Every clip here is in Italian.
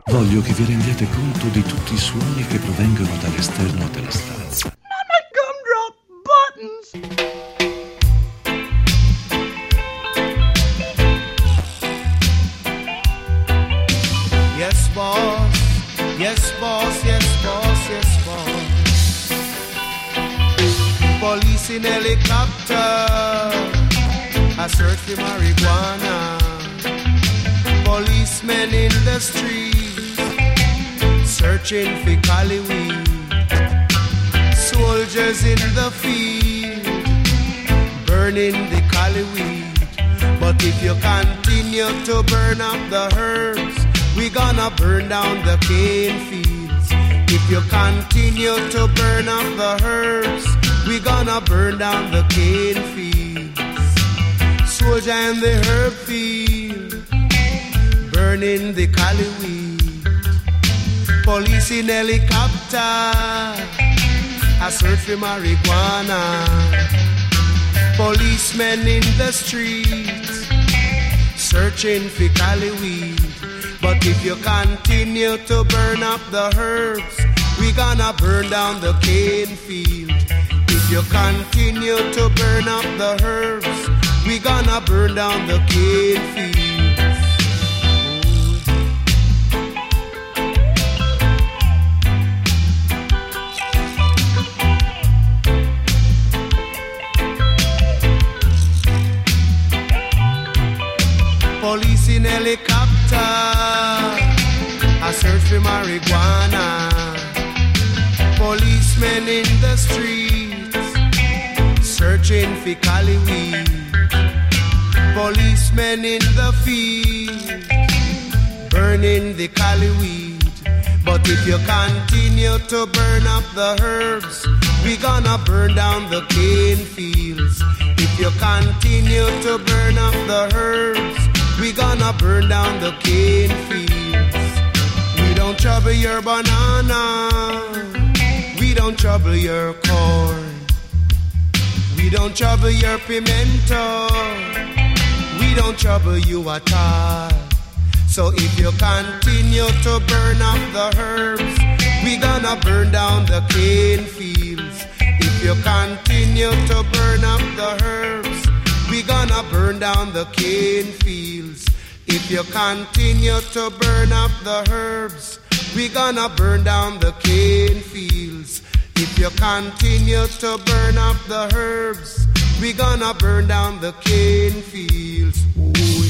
Voglio che vi rendiate conto di tutti i suoni che provengono dall'esterno della stanza. Not my gumdrop buttons! Yes, boss. Yes, boss. Yes, boss. Yes, boss. Police in helicopter, a search for marijuana. Policemen in the streets, searching for cali weed. Soldiers in the field, burning the cali weed. But if you continue to burn up the herbs, we gonna burn down the cane fields. If you continue to burn up the herbs, we gonna burn down the cane fields. Soldier in the herb field, burning the cali weed. Police in helicopter, a search for marijuana. Policemen in the streets, searching for cali weed. But if you continue to burn up the herbs, we gonna burn down the cane field. If you continue to burn up the herbs, we gonna burn down the cane fields. Police in helicopter, a search for marijuana. Policemen in the streets, searching for cali weed. Policemen in the field, burning the cali weed. But if you continue to burn up the herbs, we gonna burn down the cane fields. If you continue to burn up the herbs, we gonna burn down the cane fields. We don't trouble your banana, we don't trouble your corn. We don't trouble your pimento, we don't trouble you at all. So if you continue to burn up the herbs, we gonna burn down the cane fields. If you continue to burn up the herbs, we gonna burn down the cane fields. If you continue to burn up the herbs, we gonna burn down the cane fields. If you continue to burn up the herbs, we gonna burn down the cane fields. Ooh, yeah.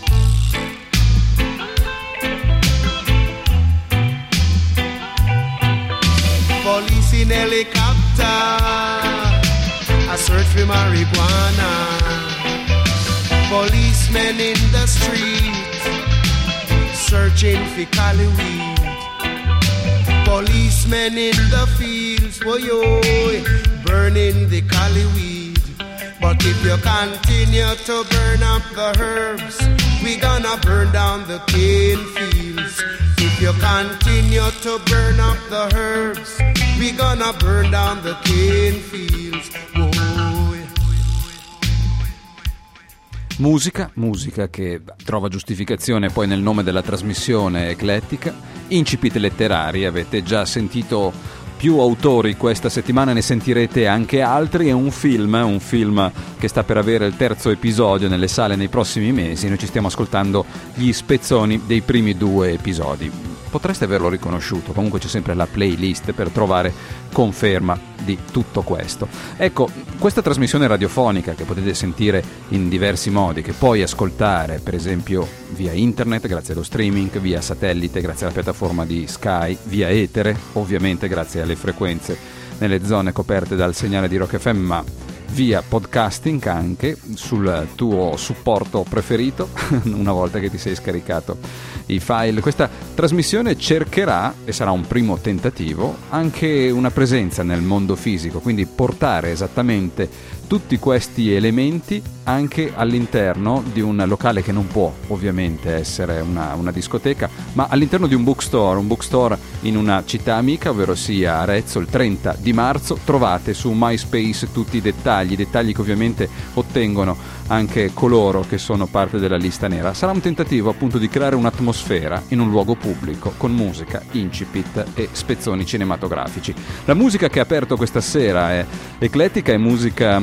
Police in helicopter, a search for marijuana. Policemen in the streets, searching for cali weed. Policemen in the fields, woyo, burning the cali weed. But if you continue to burn up the herbs, we gonna burn down the cane fields. If you continue to burn up the herbs, we gonna burn down the cane fields. Whoa. Musica che trova giustificazione poi nel nome della trasmissione eclettica. Incipit letterari, avete già sentito più autori questa settimana, ne sentirete anche altri. È un film che sta per avere il terzo episodio nelle sale nei prossimi mesi. Noi ci stiamo ascoltando gli spezzoni dei primi 2 episodi. Potreste averlo riconosciuto, comunque c'è sempre la playlist per trovare conferma di tutto questo. Ecco, questa trasmissione radiofonica che potete sentire in diversi modi, che puoi ascoltare per esempio via internet grazie allo streaming, via satellite grazie alla piattaforma di Sky, via etere ovviamente grazie alle frequenze nelle zone coperte dal segnale di Rock FM, ma via podcasting anche sul tuo supporto preferito una volta che ti sei scaricato i file. Questa trasmissione cercherà, e sarà un primo tentativo, anche una presenza nel mondo fisico, quindi portare esattamente tutti questi elementi anche all'interno di un locale che non può ovviamente essere una discoteca, ma all'interno di un bookstore in una città amica, ovvero sia Arezzo. Il 30 di marzo trovate su MySpace tutti i dettagli che ovviamente ottengono anche coloro che sono parte della lista nera. Sarà un tentativo appunto di creare un'atmosfera in un luogo pubblico con musica, incipit e spezzoni cinematografici. La musica che ha aperto questa sera è eclettica, è musica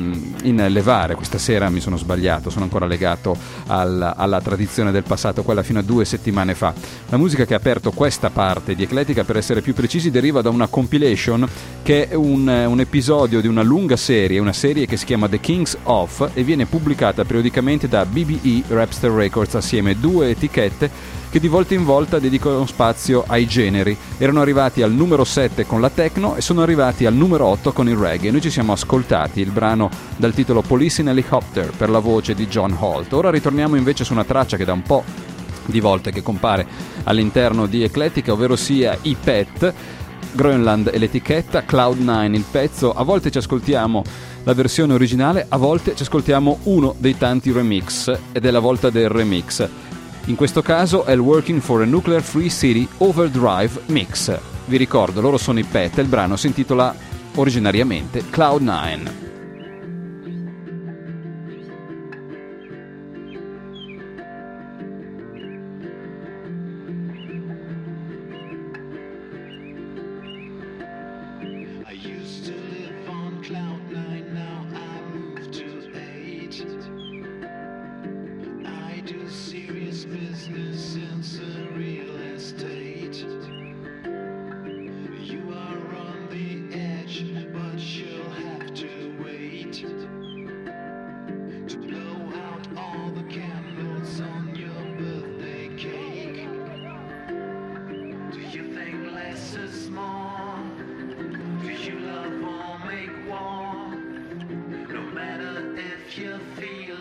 in levare. Questa sera mi sono sbagliato, sono ancora legato alla tradizione del passato, quella fino a 2 settimane fa. La musica che ha aperto questa parte di eclettica, per essere più precisi, deriva da una compilation che è un episodio di una lunga serie, una serie che si chiama The Kings of e viene pubblicata periodicamente da BBE Rapster Records assieme a 2 etichette che di volta in volta dedicano spazio ai generi. Erano arrivati al numero 7 con la techno e sono arrivati al numero 8 con il reggae. Noi ci siamo ascoltati il brano dal titolo Police in Helicopter per la voce di John Holt. Ora ritorniamo invece su una traccia che da un po' di volte che compare all'interno di Eclettica, ovvero sia i Pet. Grönland è l'etichetta, Cloud9 il pezzo. A volte ci ascoltiamo la versione originale, a volte ci ascoltiamo uno dei tanti remix, ed è la volta del remix. In questo caso è il Working for a Nuclear Free City Overdrive Mix. Vi ricordo, loro sono i Pet e il brano si intitola originariamente Cloud9.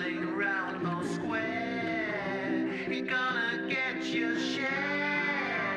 You're gonna get your share.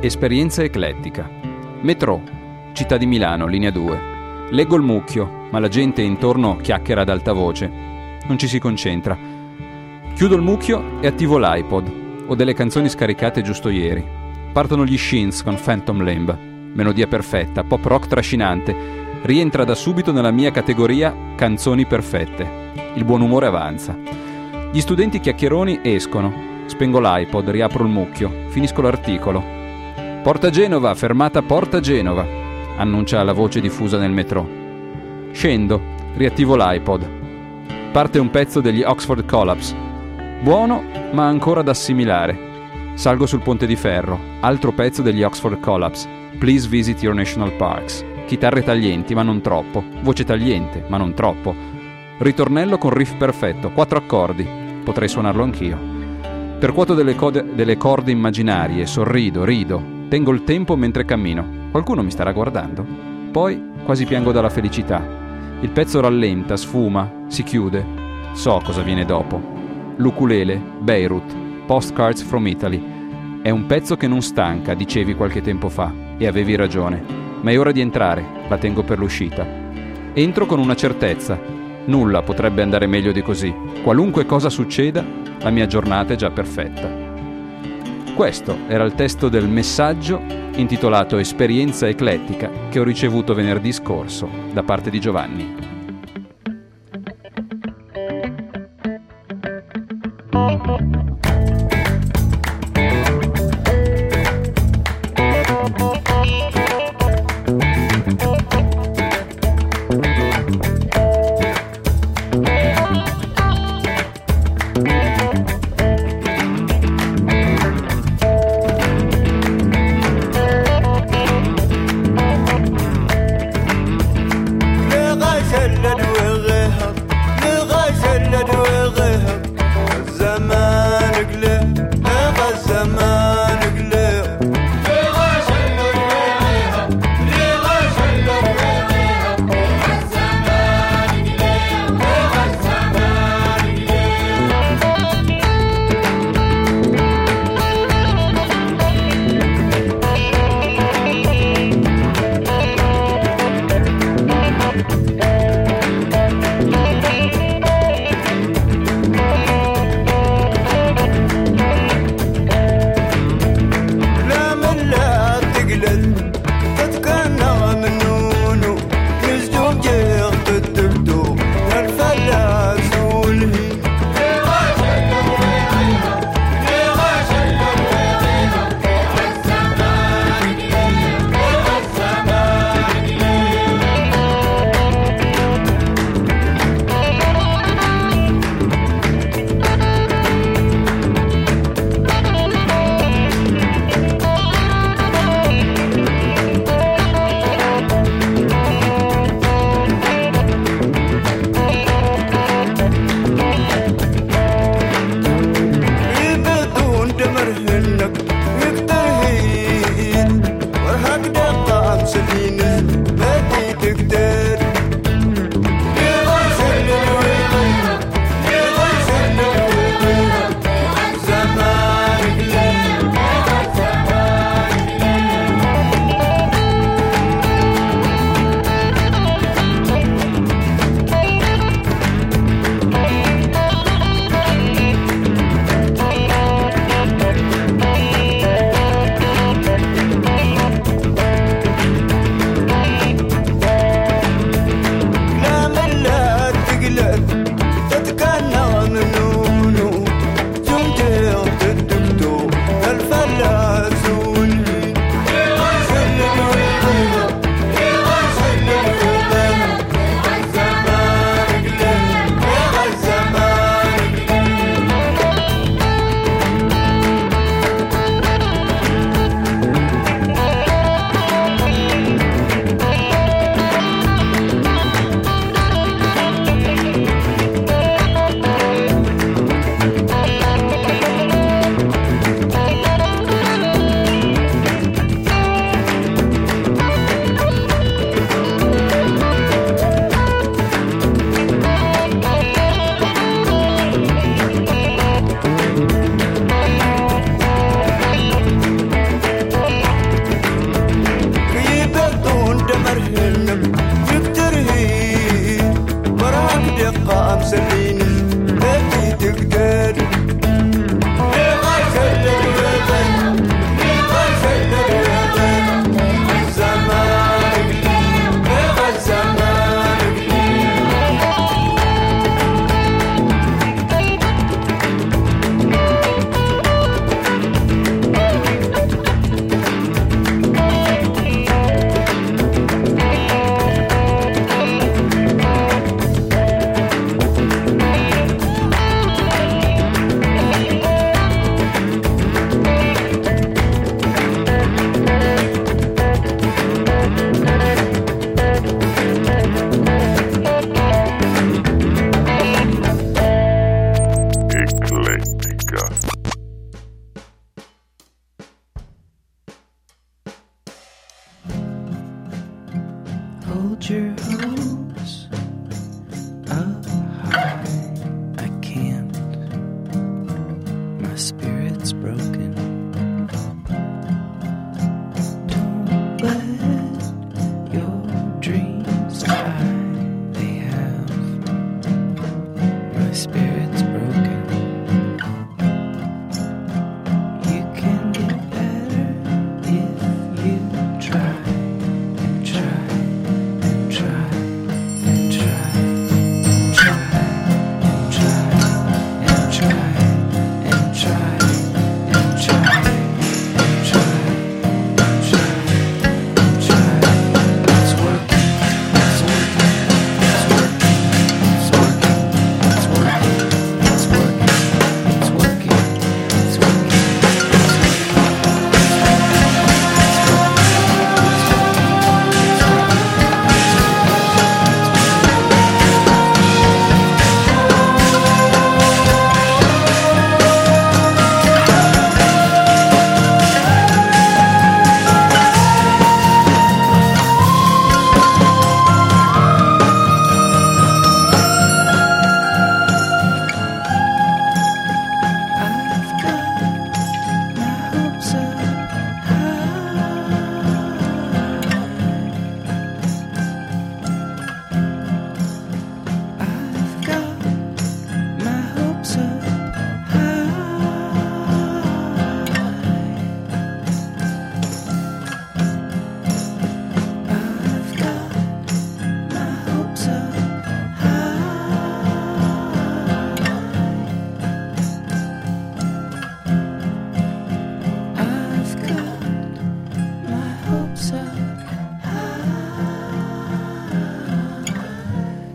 Esperienza eclettica. Metro, città di Milano, linea 2. Leggo il mucchio, ma la gente intorno chiacchiera ad alta voce. Non ci si concentra. Chiudo il mucchio e attivo l'iPod. Ho delle canzoni scaricate giusto ieri. Partono gli Shins con Phantom Limb. Melodia perfetta, pop rock trascinante. Rientra da subito nella mia categoria canzoni perfette. Il buon umore avanza. Gli studenti chiacchieroni escono. Spengo l'iPod, riapro il mucchio. Finisco l'articolo. Porta Genova, fermata Porta Genova, annuncia la voce diffusa nel metro. Scendo, riattivo l'iPod. Parte un pezzo degli Oxford Collapse. Buono, ma ancora da assimilare. Salgo sul ponte di ferro. Altro pezzo degli Oxford Collapse. Please visit your national parks. Chitarre taglienti, ma non troppo. Voce tagliente, ma non troppo. Ritornello con riff perfetto, 4 accordi. Potrei suonarlo anch'io. Percuoto delle corde immaginarie, sorrido, rido. Tengo il tempo mentre cammino. Qualcuno mi starà guardando? Poi quasi piango dalla felicità. Il pezzo rallenta, sfuma, si chiude. So cosa viene dopo. L'ukulele, Beirut, Postcards from Italy. È un pezzo che non stanca, dicevi qualche tempo fa, e avevi ragione. Ma è ora di entrare, la tengo per l'uscita. Entro con una certezza. Nulla potrebbe andare meglio di così. Qualunque cosa succeda, la mia giornata è già perfetta. Questo era il testo del messaggio intitolato Esperienza eclettica che ho ricevuto venerdì scorso da parte di Giovanni.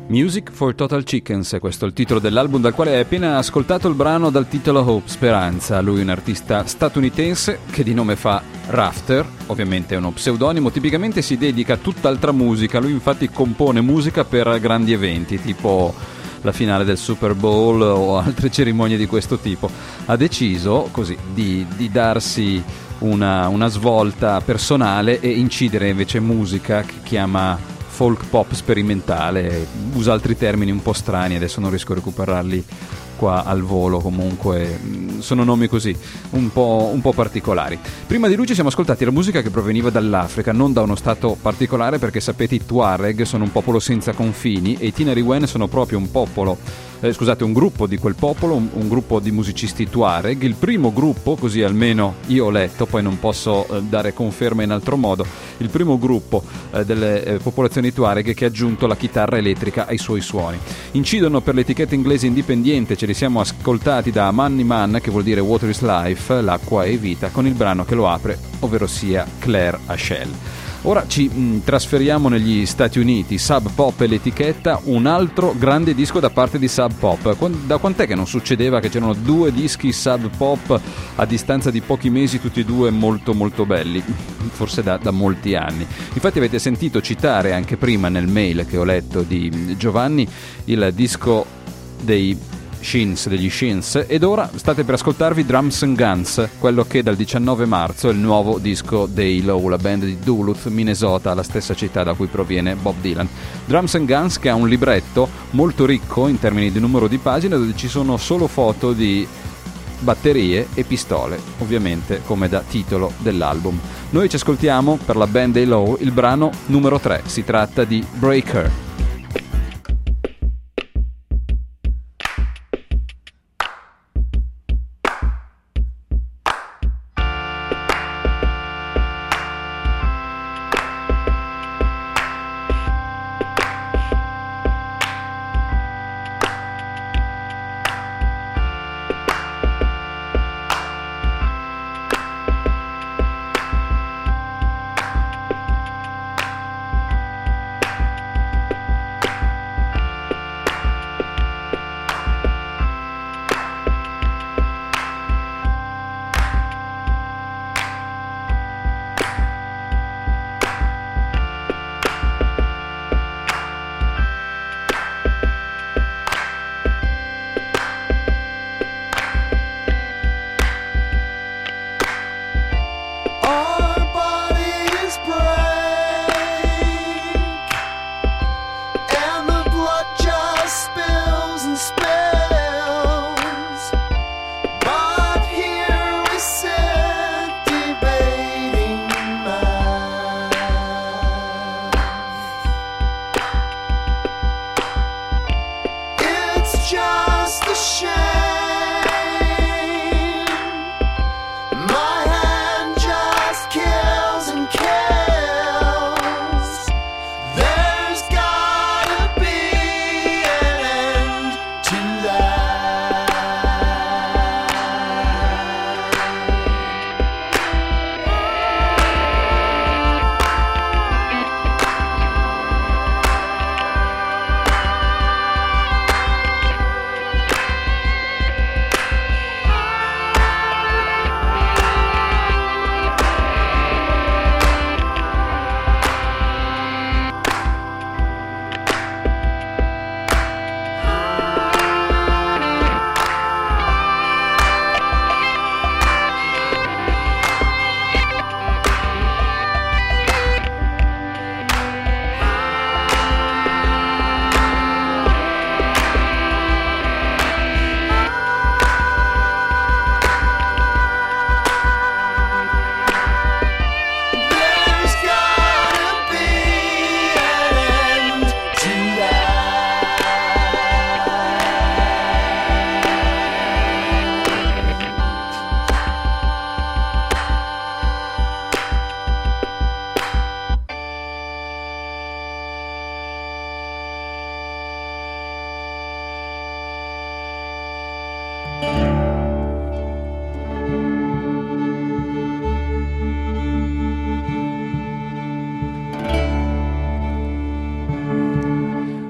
Music for Total Chickens, questo è il titolo dell'album dal quale hai appena ascoltato il brano dal titolo Hope, Speranza. Lui è un artista statunitense che di nome fa Rafter, ovviamente è uno pseudonimo, tipicamente si dedica a tutt'altra musica, lui infatti compone musica per grandi eventi tipo la finale del Super Bowl o altre cerimonie di questo tipo. Ha deciso così di darsi una svolta personale e incidere invece musica che chiama folk pop sperimentale, usa altri termini un po' strani, adesso non riesco a recuperarli qua al volo, comunque sono nomi così un po' particolari. Prima di lui ci siamo ascoltati la musica che proveniva dall'Africa, non da uno stato particolare, perché sapete i Tuareg sono un popolo senza confini e i Tinariwen sono proprio un popolo un gruppo di quel popolo, un gruppo di musicisti Tuareg, il primo gruppo, così almeno io ho letto, poi non posso dare conferma in altro modo, il primo gruppo delle popolazioni Tuareg che ha aggiunto la chitarra elettrica ai suoi suoni. Incidono per l'etichetta inglese indipendente, ce li siamo ascoltati da Manny Man, che vuol dire Water is Life, l'acqua è vita, con il brano che lo apre, ovvero sia Claire Achel. Ora ci trasferiamo negli Stati Uniti. Sub Pop è l'etichetta, un altro grande disco da parte di Sub Pop. Da quant'è che non succedeva che c'erano due dischi Sub Pop a distanza di pochi mesi, tutti e due molto molto belli? Forse da molti anni. Infatti avete sentito citare anche prima nel mail che ho letto di Giovanni il disco degli Shins, ed ora state per ascoltarvi Drums and Guns, quello che dal 19 marzo è il nuovo disco dei Low, la band di Duluth, Minnesota, la stessa città da cui proviene Bob Dylan. Drums and Guns che ha un libretto molto ricco in termini di numero di pagine, dove ci sono solo foto di batterie e pistole, ovviamente come da titolo dell'album. Noi ci ascoltiamo per la band dei Low il brano numero 3, si tratta di Breaker.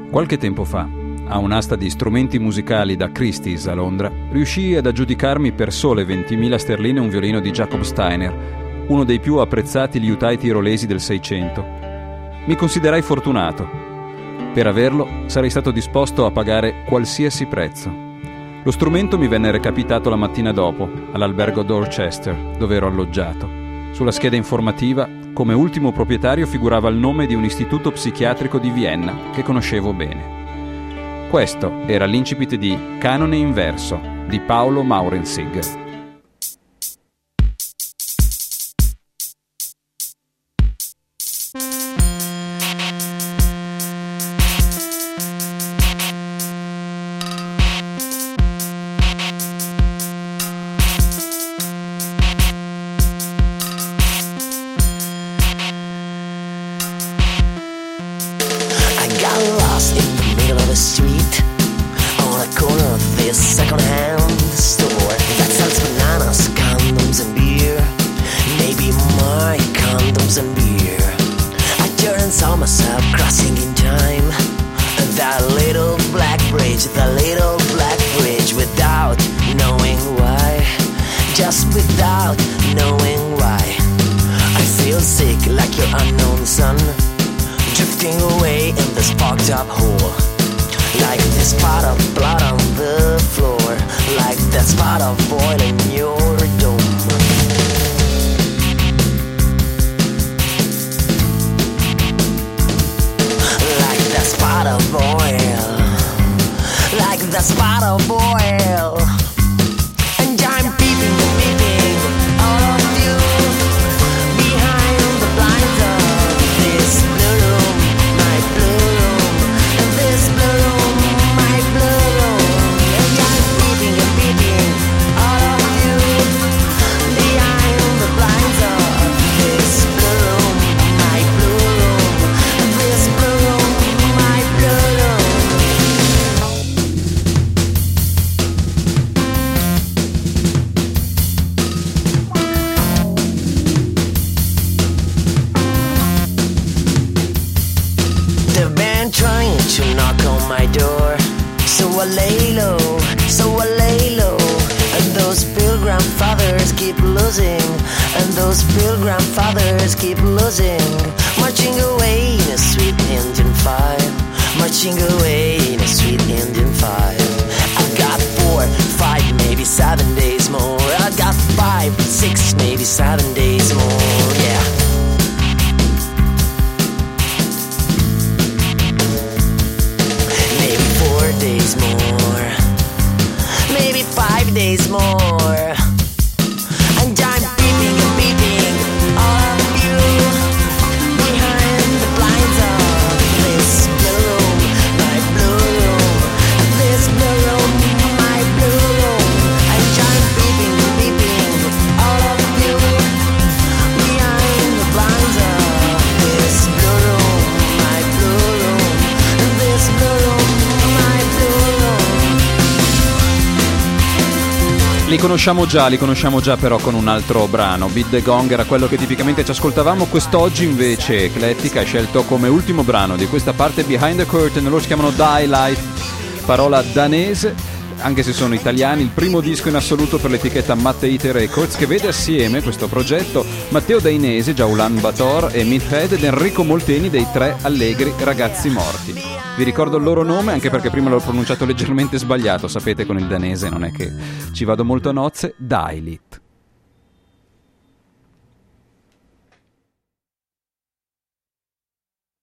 Qualche tempo fa, a un'asta di strumenti musicali da Christie's a Londra, riuscii ad aggiudicarmi per sole 20.000 sterline un violino di Jacob Steiner, uno dei più apprezzati liutai tirolesi del Seicento. Mi considerai fortunato. Per averlo sarei stato disposto a pagare qualsiasi prezzo. Lo strumento mi venne recapitato la mattina dopo, all'albergo Dorchester, dove ero alloggiato. Sulla scheda informativa, come ultimo proprietario, figurava il nome di un istituto psichiatrico di Vienna che conoscevo bene. Questo era l'incipit di Canone in verso di Paolo Maurenzig. Li conosciamo già però con un altro brano. Beat the Gong era quello che tipicamente ci ascoltavamo, quest'oggi invece Eclettica ha scelto come ultimo brano di questa parte Behind the Curtain. Loro si chiamano Die Life, parola danese, anche se sono italiani. Il primo disco in assoluto per l'etichetta Matte Records, che vede assieme questo progetto Matteo Dainese, Jaulan Bator e Meathead ed Enrico Molteni dei Tre Allegri Ragazzi Morti. Vi ricordo il loro nome anche perché prima l'ho pronunciato leggermente sbagliato, sapete con il danese non è che ci vado molto a nozze. Dailit.